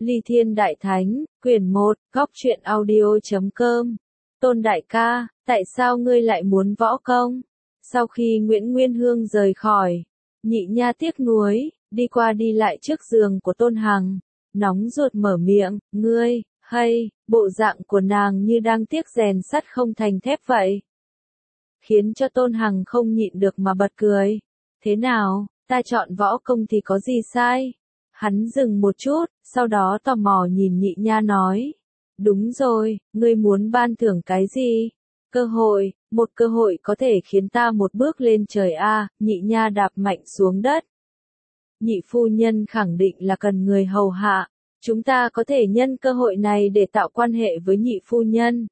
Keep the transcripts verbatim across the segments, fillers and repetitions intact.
Ly Thiên Đại Thánh, quyển một, góc truyện audio chấm com. Tôn đại ca, tại sao ngươi lại muốn võ công? Sau khi Nguyễn Nguyên Hương rời khỏi, Nhị Nha tiếc nuối, đi qua đi lại trước giường của Tôn Hằng, nóng ruột mở miệng, ngươi, hay, bộ dạng của nàng như đang tiếc rèn sắt không thành thép vậy. Khiến cho Tôn Hằng không nhịn được mà bật cười. Thế nào, ta chọn võ công thì có gì sai? Hắn dừng một chút, sau đó tò mò nhìn Nhị Nha nói. Đúng rồi, ngươi muốn ban thưởng cái gì? Cơ hội, một cơ hội có thể khiến ta một bước lên trời a. À, Nhị Nha đạp mạnh xuống đất. Nhị phu nhân khẳng định là cần người hầu hạ. Chúng ta có thể nhân cơ hội này để tạo quan hệ với nhị phu nhân.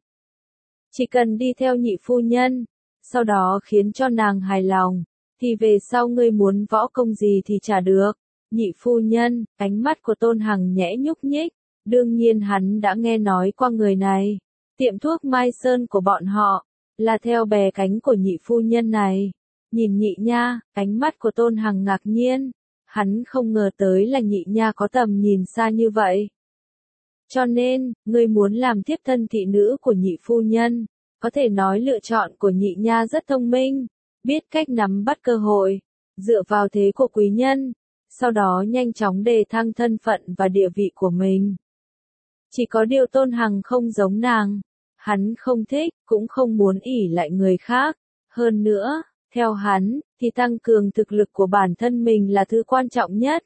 Chỉ cần đi theo nhị phu nhân, sau đó khiến cho nàng hài lòng, thì về sau ngươi muốn võ công gì thì trả được. Nhị phu nhân, ánh mắt của Tôn Hằng nhẽ nhúc nhích, đương nhiên hắn đã nghe nói qua người này. Tiệm thuốc Mai Sơn của bọn họ, là theo bè cánh của nhị phu nhân này. Nhìn Nhị Nha, ánh mắt của Tôn Hằng ngạc nhiên, hắn không ngờ tới là Nhị Nha có tầm nhìn xa như vậy. Cho nên, ngươi muốn làm tiếp thân thị nữ của nhị phu nhân, có thể nói lựa chọn của Nhị Nha rất thông minh, biết cách nắm bắt cơ hội, dựa vào thế của quý nhân, sau đó nhanh chóng đề thăng thân phận và địa vị của mình. Chỉ có điều Tôn Hằng không giống nàng, hắn không thích, cũng không muốn ỷ lại người khác. Hơn nữa, theo hắn, thì tăng cường thực lực của bản thân mình là thứ quan trọng nhất.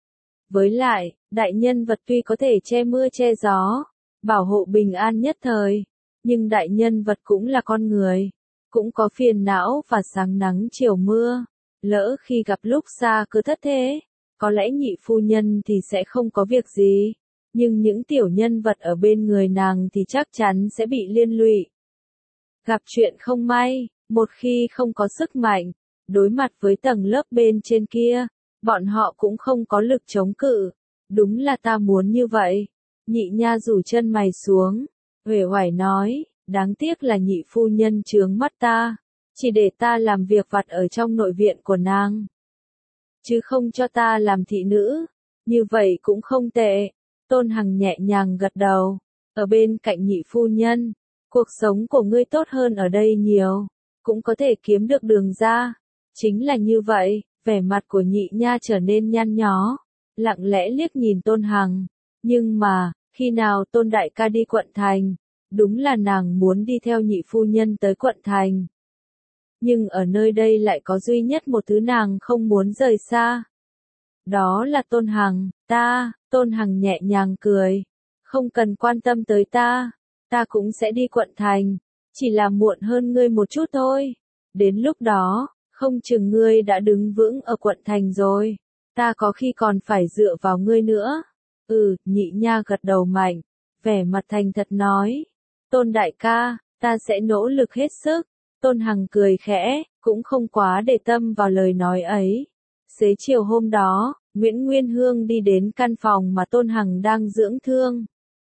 Với lại, đại nhân vật tuy có thể che mưa che gió, bảo hộ bình an nhất thời, nhưng đại nhân vật cũng là con người, cũng có phiền não và sáng nắng chiều mưa. Lỡ khi gặp lúc xa cứ thất thế, có lẽ nhị phu nhân thì sẽ không có việc gì, nhưng những tiểu nhân vật ở bên người nàng thì chắc chắn sẽ bị liên lụy. Gặp chuyện không may, một khi không có sức mạnh, đối mặt với tầng lớp bên trên kia, bọn họ cũng không có lực chống cự. Đúng là ta muốn như vậy. Nhị Nha rủ chân mày xuống, uể oải nói, đáng tiếc là nhị phu nhân chướng mắt ta, chỉ để ta làm việc vặt ở trong nội viện của nàng, chứ không cho ta làm thị nữ. Như vậy cũng không tệ. Tôn Hằng nhẹ nhàng gật đầu. Ở bên cạnh nhị phu nhân, cuộc sống của ngươi tốt hơn ở đây nhiều, cũng có thể kiếm được đường ra. Chính là như vậy. Vẻ mặt của Nhị Nha trở nên nhăn nhó, lặng lẽ liếc nhìn Tôn Hằng. Nhưng mà, khi nào Tôn đại ca đi quận thành, đúng là nàng muốn đi theo nhị phu nhân tới quận thành. Nhưng ở nơi đây lại có duy nhất một thứ nàng không muốn rời xa. Đó là Tôn Hằng. Ta, Tôn Hằng nhẹ nhàng cười. Không cần quan tâm tới ta, ta cũng sẽ đi quận thành, chỉ là muộn hơn ngươi một chút thôi. Đến lúc đó, không chừng ngươi đã đứng vững ở quận thành rồi, ta có khi còn phải dựa vào ngươi nữa. Ừ, Nhị Nha gật đầu mạnh, vẻ mặt thành thật nói. Tôn đại ca, ta sẽ nỗ lực hết sức. Tôn Hằng cười khẽ, cũng không quá để tâm vào lời nói ấy. Xế chiều hôm đó, Nguyễn Nguyên Hương đi đến căn phòng mà Tôn Hằng đang dưỡng thương.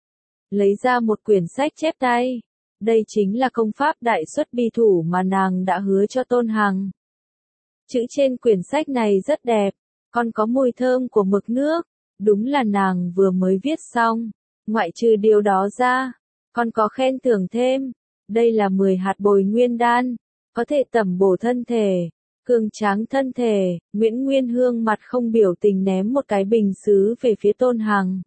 Lấy ra một quyển sách chép tay. Đây chính là công pháp đại xuất bi thủ mà nàng đã hứa cho Tôn Hằng. Chữ trên quyển sách này rất đẹp, còn có mùi thơm của mực nước, đúng là nàng vừa mới viết xong. Ngoại trừ điều đó ra, còn có khen thưởng thêm. Đây là mười hạt bồi nguyên đan, có thể tẩm bổ thân thể, cường tráng thân thể. Nguyễn Nguyên Hương mặt không biểu tình ném một cái bình sứ về phía Tôn Hằng.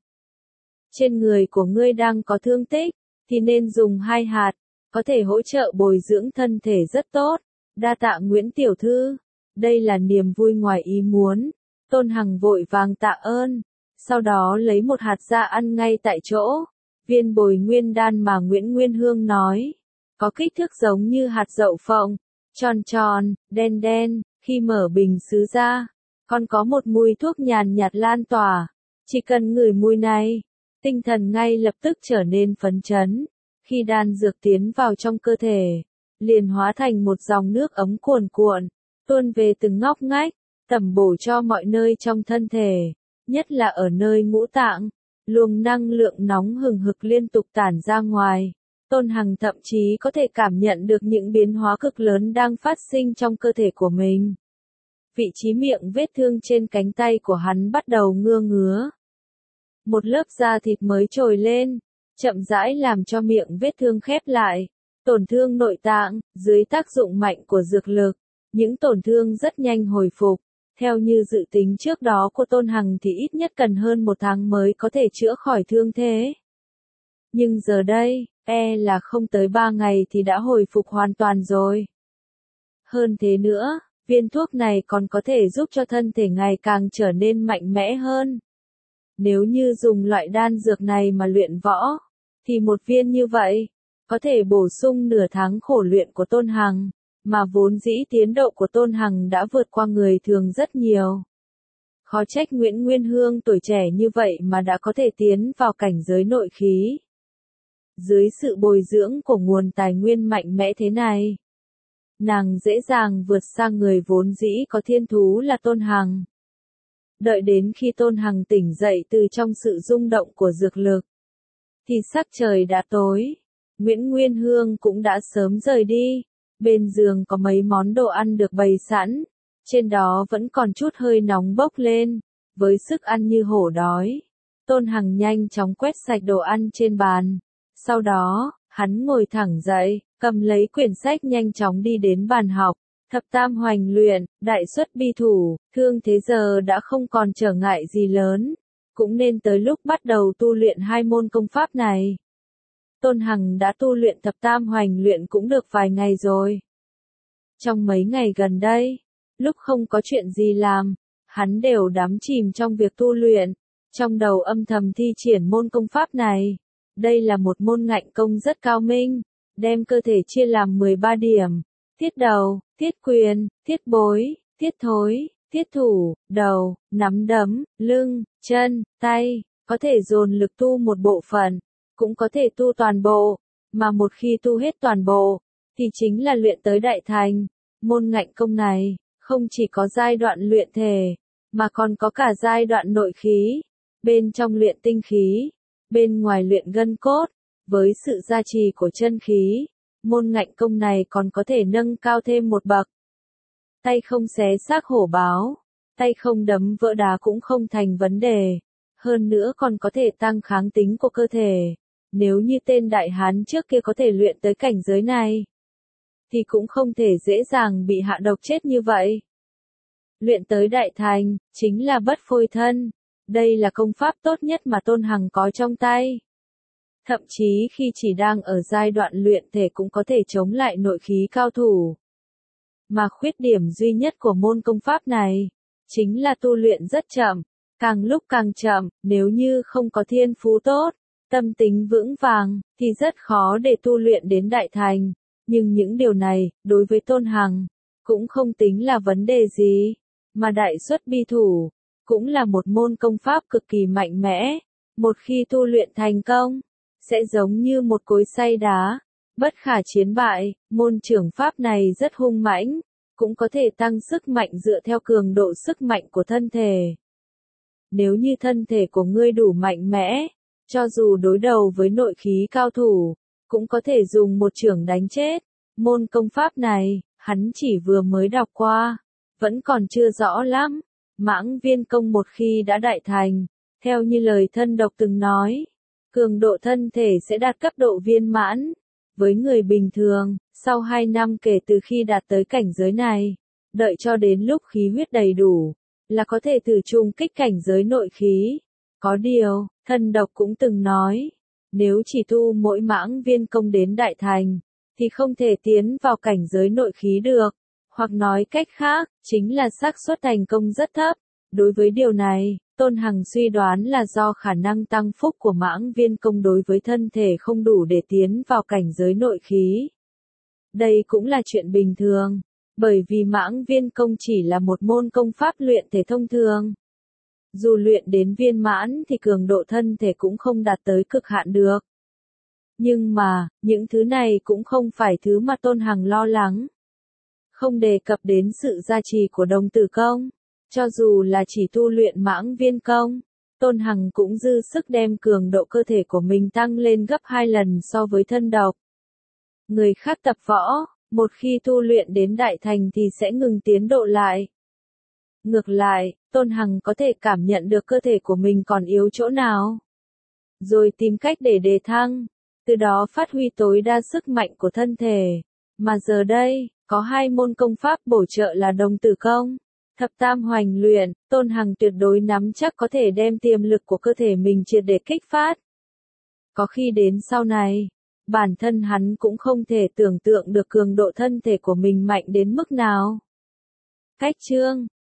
Trên người của ngươi đang có thương tích, thì nên dùng hai hạt, có thể hỗ trợ bồi dưỡng thân thể rất tốt. Đa tạ Nguyễn tiểu thư. Đây là niềm vui ngoài ý muốn. Tôn Hằng vội vàng tạ ơn, sau đó lấy một hạt ra ăn ngay tại chỗ. Viên bồi nguyên đan mà Nguyễn Nguyên Hương nói, có kích thước giống như hạt đậu phộng, tròn tròn, đen đen. Khi mở bình sứ ra, còn có một mùi thuốc nhàn nhạt lan tỏa. Chỉ cần ngửi mùi này, tinh thần ngay lập tức trở nên phấn chấn. Khi đan dược tiến vào trong cơ thể, liền hóa thành một dòng nước ấm cuồn cuộn, tuôn về từng ngóc ngách, tẩm bổ cho mọi nơi trong thân thể, nhất là ở nơi ngũ tạng. Luồng năng lượng nóng hừng hực liên tục tản ra ngoài. Tôn Hằng thậm chí có thể cảm nhận được những biến hóa cực lớn đang phát sinh trong cơ thể của mình. Vị trí miệng vết thương trên cánh tay của hắn bắt đầu ngưa ngứa. một lớp da thịt mới trồi lên, chậm rãi làm cho miệng vết thương khép lại. Tổn thương nội tạng, dưới tác dụng mạnh của dược lực, những tổn thương rất nhanh hồi phục. Theo như dự tính trước đó của Tôn Hằng thì ít nhất cần hơn một tháng mới có thể chữa khỏi thương thế. Nhưng giờ đây, e là không tới ba ngày thì đã hồi phục hoàn toàn rồi. Hơn thế nữa, viên thuốc này còn có thể giúp cho thân thể ngày càng trở nên mạnh mẽ hơn. Nếu như dùng loại đan dược này mà luyện võ, thì một viên như vậy, có thể bổ sung nửa tháng khổ luyện của Tôn Hằng, mà vốn dĩ tiến độ của Tôn Hằng đã vượt qua người thường rất nhiều. Khó trách Nguyễn Nguyên Hương tuổi trẻ như vậy mà đã có thể tiến vào cảnh giới nội khí. Dưới sự bồi dưỡng của nguồn tài nguyên mạnh mẽ thế này, nàng dễ dàng vượt sang người vốn dĩ có thiên thú là Tôn Hằng. Đợi đến khi Tôn Hằng tỉnh dậy từ trong sự rung động của dược lực, thì sắc trời đã tối. Nguyễn Nguyên Hương cũng đã sớm rời đi. Bên giường có mấy món đồ ăn được bày sẵn, trên đó vẫn còn chút hơi nóng bốc lên, với sức ăn như hổ đói. Tôn Hằng nhanh chóng quét sạch đồ ăn trên bàn. Sau đó, hắn ngồi thẳng dậy, cầm lấy quyển sách nhanh chóng đi đến bàn học. Thập tam hoành luyện, đại xuất bi thủ, thương thế giờ đã không còn trở ngại gì lớn, cũng nên tới lúc bắt đầu tu luyện hai môn công pháp này. Tôn Hằng đã tu luyện thập tam hoành luyện cũng được vài ngày rồi. Trong mấy ngày gần đây, lúc không có chuyện gì làm, hắn đều đắm chìm trong việc tu luyện, trong đầu âm thầm thi triển môn công pháp này. Đây là một môn ngạnh công rất cao minh, đem cơ thể chia làm mười ba điểm. Thiết đầu, thiết quyền, thiết bối, thiết thối, thiết thủ, đầu, nắm đấm, lưng, chân, tay, có thể dồn lực tu một bộ phận, cũng có thể tu toàn bộ, mà một khi tu hết toàn bộ, thì chính là luyện tới đại thành. Môn ngạnh công này, không chỉ có giai đoạn luyện thể, mà còn có cả giai đoạn nội khí, bên trong luyện tinh khí, bên ngoài luyện gân cốt, với sự gia trì của chân khí. Môn ngạnh công này còn có thể nâng cao thêm một bậc. Tay không xé xác hổ báo, tay không đấm vỡ đá cũng không thành vấn đề. Hơn nữa còn có thể tăng kháng tính của cơ thể. Nếu như tên đại hán trước kia có thể luyện tới cảnh giới này, thì cũng không thể dễ dàng bị hạ độc chết như vậy. Luyện tới đại thành, chính là bất phôi thân. Đây là công pháp tốt nhất mà Tôn Hằng có trong tay. Thậm chí khi chỉ đang ở giai đoạn luyện thể cũng có thể chống lại nội khí cao thủ. Mà khuyết điểm duy nhất của môn công pháp này, chính là tu luyện rất chậm, càng lúc càng chậm. Nếu như không có thiên phú tốt, tâm tính vững vàng, thì rất khó để tu luyện đến đại thành. Nhưng những điều này, đối với Tôn Hằng, cũng không tính là vấn đề gì. Mà đại xuất bi thủ, cũng là một môn công pháp cực kỳ mạnh mẽ. Một khi tu luyện thành công, sẽ giống như một cối xay đá, bất khả chiến bại. Môn trưởng pháp này rất hung mãnh, cũng có thể tăng sức mạnh dựa theo cường độ sức mạnh của thân thể. Nếu như thân thể của ngươi đủ mạnh mẽ, cho dù đối đầu với nội khí cao thủ, cũng có thể dùng một chưởng đánh chết. Môn công pháp này, hắn chỉ vừa mới đọc qua, vẫn còn chưa rõ lắm. Mãng viên công một khi đã đại thành, theo như lời thân độc từng nói, cường độ thân thể sẽ đạt cấp độ viên mãn. Với người bình thường, sau hai năm kể từ khi đạt tới cảnh giới này, đợi cho đến lúc khí huyết đầy đủ, là có thể thử chung kích cảnh giới nội khí. Có điều, thân độc cũng từng nói, nếu chỉ tu mỗi mãng viên công đến đại thành, thì không thể tiến vào cảnh giới nội khí được. Hoặc nói cách khác, chính là xác suất thành công rất thấp. Đối với điều này, Tôn Hằng suy đoán là do khả năng tăng phúc của mãng viên công đối với thân thể không đủ để tiến vào cảnh giới nội khí. Đây cũng là chuyện bình thường, bởi vì mãng viên công chỉ là một môn công pháp luyện thể thông thường. Dù luyện đến viên mãn thì cường độ thân thể cũng không đạt tới cực hạn được. Nhưng mà, những thứ này cũng không phải thứ mà Tôn Hằng lo lắng. Không đề cập đến sự gia trì của đồng tử công. Cho dù là chỉ tu luyện mãng viên công, Tôn Hằng cũng dư sức đem cường độ cơ thể của mình tăng lên gấp hai lần so với thân độc. Người khác tập võ, một khi tu luyện đến đại thành thì sẽ ngừng tiến độ lại. Ngược lại, Tôn Hằng có thể cảm nhận được cơ thể của mình còn yếu chỗ nào. Rồi tìm cách để đề thăng, từ đó phát huy tối đa sức mạnh của thân thể. Mà giờ đây, có hai môn công pháp bổ trợ là đồng tử công, thập tam hoành luyện, Tôn Hằng tuyệt đối nắm chắc có thể đem tiềm lực của cơ thể mình triệt để kích phát. Có khi đến sau này, bản thân hắn cũng không thể tưởng tượng được cường độ thân thể của mình mạnh đến mức nào. Cách chương